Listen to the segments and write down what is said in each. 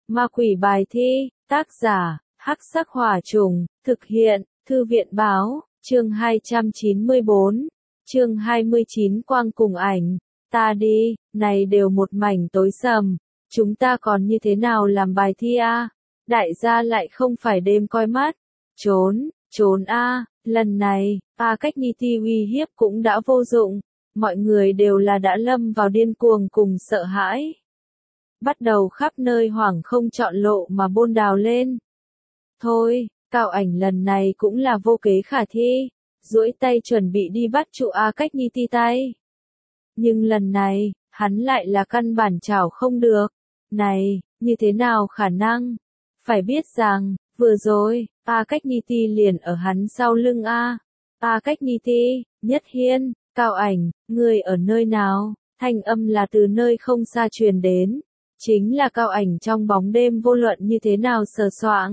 Ma quỷ bài thi, tác giả, Hắc Sắc Hỏa Trùng, thực hiện, Thư viện báo, chương 294, chương 29 quang cùng ảnh, ta đi, này đều một mảnh tối sầm, chúng ta còn như thế nào làm bài thi a? Đại gia lại không phải đêm coi mắt, trốn a, lần này, cách ni ti uy hiếp cũng đã vô dụng, mọi người đều là đã lâm vào điên cuồng cùng sợ hãi. Bắt đầu khắp nơi hoảng không chọn lộ mà bôn đào lên. Thôi, Cao Ảnh lần này cũng là vô kế khả thi, duỗi tay chuẩn bị đi bắt trụ cách ni ti tay. Nhưng lần này, hắn lại là căn bản chảo không được. Này, như thế nào khả năng? Phải biết rằng, vừa rồi, cách ni ti liền ở hắn sau lưng cách ni ti, Nhất Hiên, Cao Ảnh, người ở nơi nào? Thanh âm là từ nơi không xa truyền đến. Chính là Cao Ảnh trong bóng đêm vô luận như thế nào sờ soạng.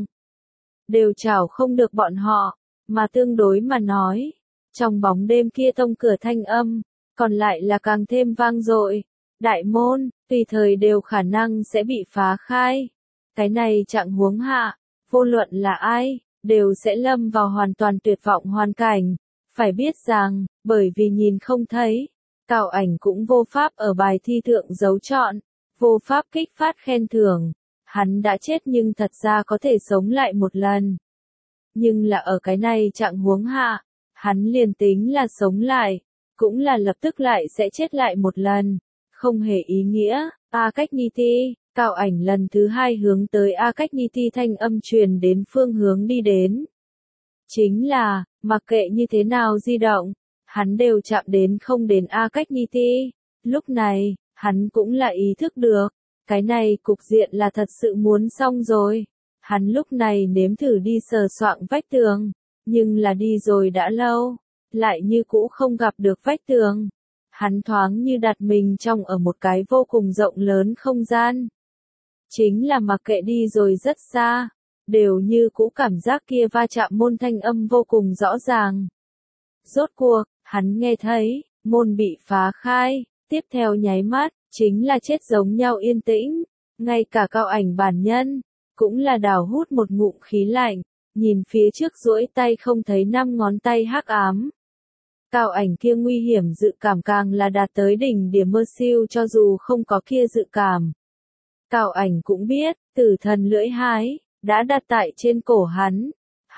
Đều chảo không được bọn họ, mà tương đối mà nói. Trong bóng đêm kia tông cửa thanh âm, còn lại là càng thêm vang dội. Đại môn, tùy thời đều khả năng sẽ bị phá khai. Cái này trạng huống hạ, vô luận là ai, đều sẽ lâm vào hoàn toàn tuyệt vọng hoàn cảnh. Phải biết rằng, bởi vì nhìn không thấy, Cao Ảnh cũng vô pháp ở bài thi thượng dấu chọn, vô pháp kích phát khen thưởng. Hắn đã chết nhưng thật ra có thể sống lại một lần. Nhưng là ở cái này trạng huống hạ, hắn liền tính là sống lại, cũng là lập tức lại sẽ chết lại một lần. Không hề ý nghĩa, cách ni ti, Cao Ảnh lần thứ hai hướng tới cách ni ti thanh âm truyền đến phương hướng đi đến. Chính là, mặc kệ như thế nào di động, hắn đều chạm đến không đến cách ni ti. Lúc này, hắn cũng là ý thức được, cái này cục diện là thật sự muốn xong rồi. Hắn lúc này nếm thử đi sờ soạng vách tường, nhưng là đi rồi đã lâu, lại như cũ không gặp được vách tường. Hắn thoáng như đặt mình trong ở một cái vô cùng rộng lớn không gian. Chính là mặc kệ đi rồi rất xa, đều như cũ cảm giác kia va chạm môn thanh âm vô cùng rõ ràng. Rốt cuộc, hắn nghe thấy, môn bị phá khai, tiếp theo nháy mắt, chính là chết giống nhau yên tĩnh. Ngay cả Cao Ảnh bản nhân, cũng là đào hút một ngụm khí lạnh, nhìn phía trước duỗi tay không thấy 5 ngón tay hắc ám. Cao Ảnh kia nguy hiểm dự cảm càng là đạt tới đỉnh điểm mơ siêu cho dù không có kia dự cảm. Cao Ảnh cũng biết, tử thần lưỡi hái, đã đặt tại trên cổ hắn.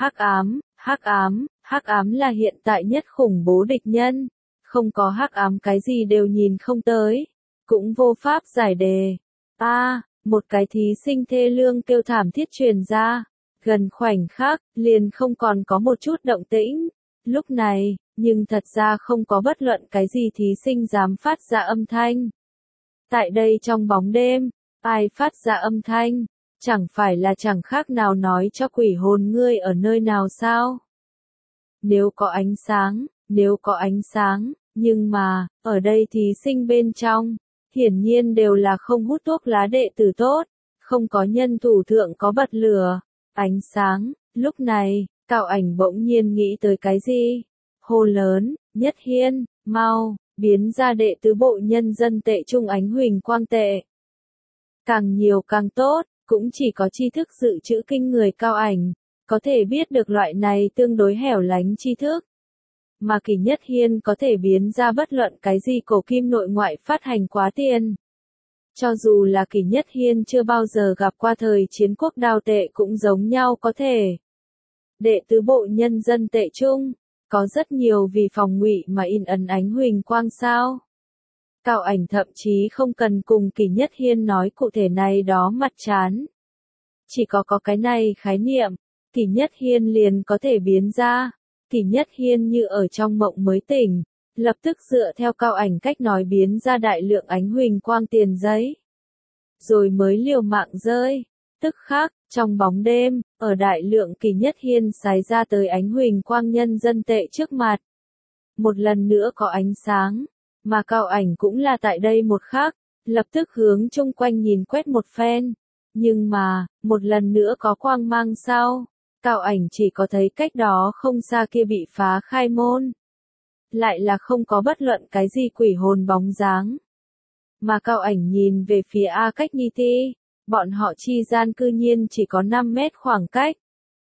Hắc ám là hiện tại nhất khủng bố địch nhân. Không có hắc ám cái gì đều nhìn không tới, cũng vô pháp giải đề. Một cái thí sinh thê lương kêu thảm thiết truyền ra, gần khoảnh khắc, liền không còn có một chút động tĩnh. Lúc này, nhưng thật ra không có bất luận cái gì thí sinh dám phát ra âm thanh. Tại đây trong bóng đêm, ai phát ra âm thanh, chẳng phải là chẳng khác nào nói cho quỷ hồn ngươi ở nơi nào sao? Nếu có ánh sáng, nhưng mà, ở đây thí sinh bên trong, hiển nhiên đều là không hút thuốc lá đệ tử tốt, không có nhân thủ thượng có bật lửa, ánh sáng. Lúc này, Cao Ảnh bỗng nhiên nghĩ tới cái gì? Hô lớn, Nhất Hiên, mau, biến ra đệ tứ bộ nhân dân tệ trung ánh huỳnh quang tệ. Càng nhiều càng tốt, cũng chỉ có tri thức dự trữ kinh người Cao Ảnh, có thể biết được loại này tương đối hẻo lánh tri thức. Mà Kỷ Nhất Hiên có thể biến ra bất luận cái gì cổ kim nội ngoại phát hành quá tiền. Cho dù là Kỷ Nhất Hiên chưa bao giờ gặp qua thời chiến quốc đao tệ cũng giống nhau có thể. Đệ tứ bộ nhân dân tệ chung, có rất nhiều vì phòng ngụy mà in ấn ánh huỳnh quang sao. Cao Ảnh thậm chí không cần cùng Kỷ Nhất Hiên nói cụ thể này đó mặt chán. Chỉ có cái này khái niệm, Kỷ Nhất Hiên liền có thể biến ra. Kỷ Nhất Hiên như ở trong mộng mới tỉnh, lập tức dựa theo Cao Ảnh cách nói biến ra đại lượng ánh huỳnh quang tiền giấy. Rồi mới liều mạng rơi. Tức khắc, trong bóng đêm, ở đại lượng Kỷ Nhất Hiên xài ra tới ánh huỳnh quang nhân dân tệ trước mặt. Một lần nữa có ánh sáng, mà Cao Ảnh cũng là tại đây một khắc, lập tức hướng chung quanh nhìn quét một phen. Nhưng mà, một lần nữa có quang mang sau. Cao Ảnh chỉ có thấy cách đó không xa kia bị phá khai môn. Lại là không có bất luận cái gì quỷ hồn bóng dáng. Mà Cao Ảnh nhìn về phía cách ni ti, bọn họ chi gian cư nhiên chỉ có 5 mét khoảng cách.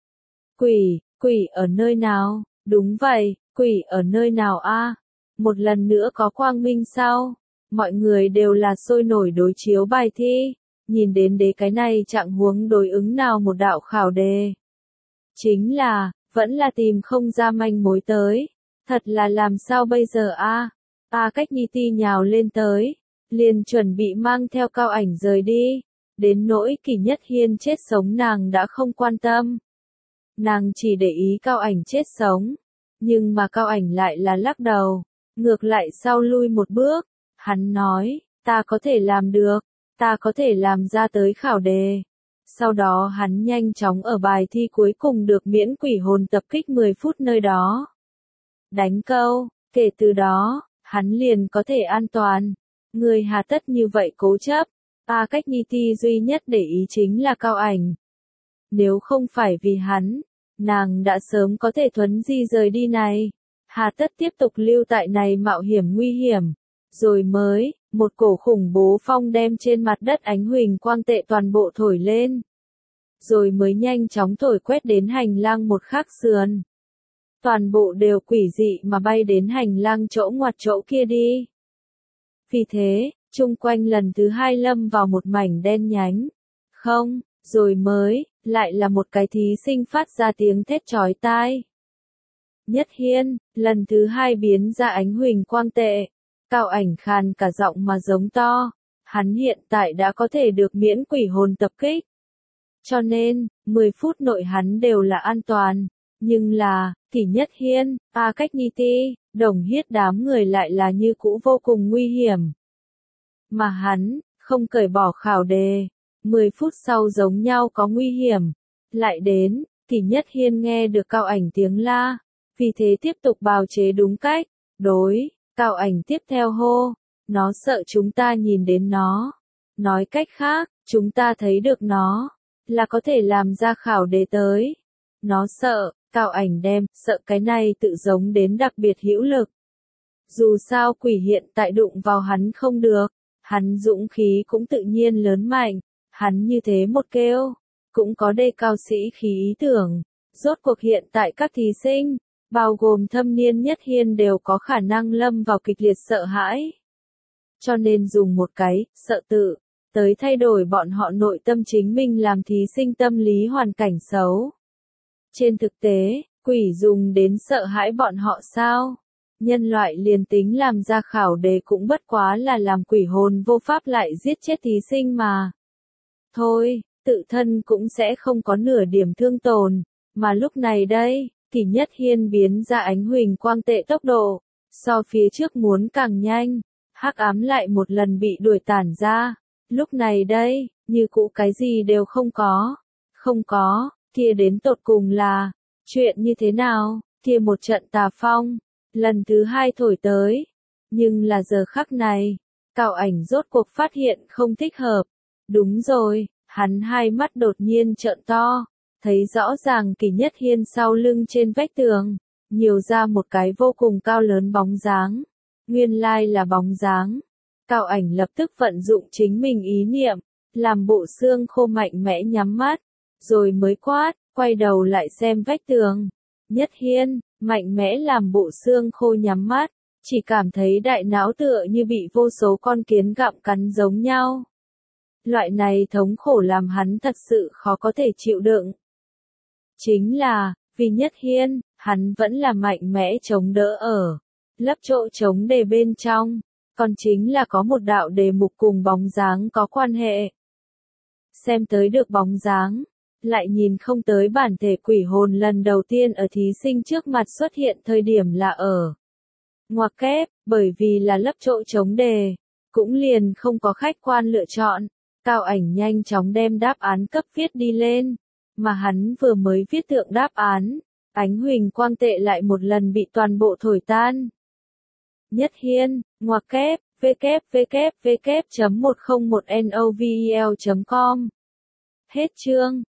Quỷ ở nơi nào? Đúng vậy, quỷ ở nơi nào a? Một lần nữa có quang minh sao? Mọi người đều là sôi nổi đối chiếu bài thi, nhìn đến đế cái này trạng huống đối ứng nào một đạo khảo đề. Chính là, vẫn là tìm không ra manh mối tới. Thật là làm sao bây giờ a? Cách Nhi Ti nhào lên tới, liền chuẩn bị mang theo Cao Ảnh rời đi. Đến nỗi Kỷ Nhất Hiên chết sống nàng đã không quan tâm. Nàng chỉ để ý Cao Ảnh chết sống. Nhưng mà Cao Ảnh lại là lắc đầu, ngược lại sau lui một bước. Hắn nói, ta có thể làm được, ta có thể làm ra tới khảo đề. Sau đó hắn nhanh chóng ở bài thi cuối cùng được miễn quỷ hồn tập kích 10 phút nơi đó. Đánh câu, kể từ đó, hắn liền có thể an toàn. Người hà tất như vậy cố chấp. Cách Nhi Ti duy nhất để ý chính là Cao Ảnh. Nếu không phải vì hắn, nàng đã sớm có thể thuấn di rời đi này. Hà tất tiếp tục lưu tại này mạo hiểm nguy hiểm. Rồi mới, một cổ khủng bố phong đem trên mặt đất ánh huỳnh quang tệ toàn bộ thổi lên. Rồi mới nhanh chóng thổi quét đến hành lang một khắc sườn. Toàn bộ đều quỷ dị mà bay đến hành lang chỗ ngoặt chỗ kia đi. Vì thế, chung quanh lần thứ hai lâm vào một mảnh đen nhánh. Không, rồi mới, lại là một cái thí sinh phát ra tiếng thét chói tai. Nhất Hiên, lần thứ hai biến ra ánh huỳnh quang tệ. Cao Ảnh khàn cả giọng mà giống to. Hắn hiện tại đã có thể được miễn quỷ hồn tập kích. Cho nên, 10 phút nội hắn đều là an toàn. Nhưng là, Kỷ Nhất Hiên, Cách Nhi Ti, Đồng Hiết đám người lại là như cũ vô cùng nguy hiểm. Mà hắn, không cởi bỏ khảo đề. 10 phút sau giống nhau có nguy hiểm. Lại đến, Kỷ Nhất Hiên nghe được Cao Ảnh tiếng la. Vì thế tiếp tục bào chế đúng cách. Đối, Cao Ảnh tiếp theo hô. Nó sợ chúng ta nhìn đến nó. Nói cách khác, chúng ta thấy được nó. Là có thể làm ra khảo đề tới. Nó sợ, Cao Ảnh đem, sợ cái này tự giống đến đặc biệt hữu lực. Dù sao quỷ hiện tại đụng vào hắn không được. Hắn dũng khí cũng tự nhiên lớn mạnh. Hắn như thế một kêu, cũng có đề cao sĩ khí ý tưởng. Rốt cuộc hiện tại các thí sinh, bao gồm thâm niên Nhất Hiên đều có khả năng lâm vào kịch liệt sợ hãi. Cho nên dùng một cái, sợ tự, tới thay đổi bọn họ nội tâm chính mình làm thí sinh tâm lý hoàn cảnh xấu. Trên thực tế, quỷ dùng đến sợ hãi bọn họ sao? Nhân loại liền tính làm ra khảo đề cũng bất quá là làm quỷ hồn vô pháp lại giết chết thí sinh mà. Thôi, tự thân cũng sẽ không có nửa điểm thương tổn, mà lúc này đây, Kỷ Nhất Hiên biến ra ánh huỳnh quang tệ tốc độ, so phía trước muốn càng nhanh, hắc ám lại một lần bị đuổi tản ra, lúc này đây, như cũ cái gì đều không có, kia đến tột cùng là, chuyện như thế nào, kia một trận tà phong, lần thứ hai thổi tới, nhưng là giờ khắc này, Cao Ảnh rốt cuộc phát hiện không thích hợp, đúng rồi, hắn hai mắt đột nhiên trợn to. Thấy rõ ràng Kỷ Nhất Hiên sau lưng trên vách tường, nhiều ra một cái vô cùng cao lớn bóng dáng. Nguyên lai là bóng dáng. Cao Ảnh lập tức vận dụng chính mình ý niệm, làm bộ xương khô mạnh mẽ nhắm mắt, rồi mới quát, quay đầu lại xem vách tường. Nhất Hiên, mạnh mẽ làm bộ xương khô nhắm mắt, chỉ cảm thấy đại não tựa như bị vô số con kiến gặm cắn giống nhau. Loại này thống khổ làm hắn thật sự khó có thể chịu đựng. Chính là, vì Nhất Hiên, hắn vẫn là mạnh mẽ chống đỡ ở, lấp chỗ chống đề bên trong, còn chính là có một đạo đề mục cùng bóng dáng có quan hệ. Xem tới được bóng dáng, lại nhìn không tới bản thể quỷ hồn lần đầu tiên ở thí sinh trước mặt xuất hiện thời điểm là ở ngoặc kép, bởi vì là lấp chỗ chống đề, cũng liền không có khách quan lựa chọn. Cao Ảnh nhanh chóng đem đáp án cấp viết đi lên, mà hắn vừa mới viết thượng đáp án, ánh huỳnh quang tệ lại một lần bị toàn bộ thổi tan. Nhất Hiên, ngoặc kép, www.101novel.com. Hết chương.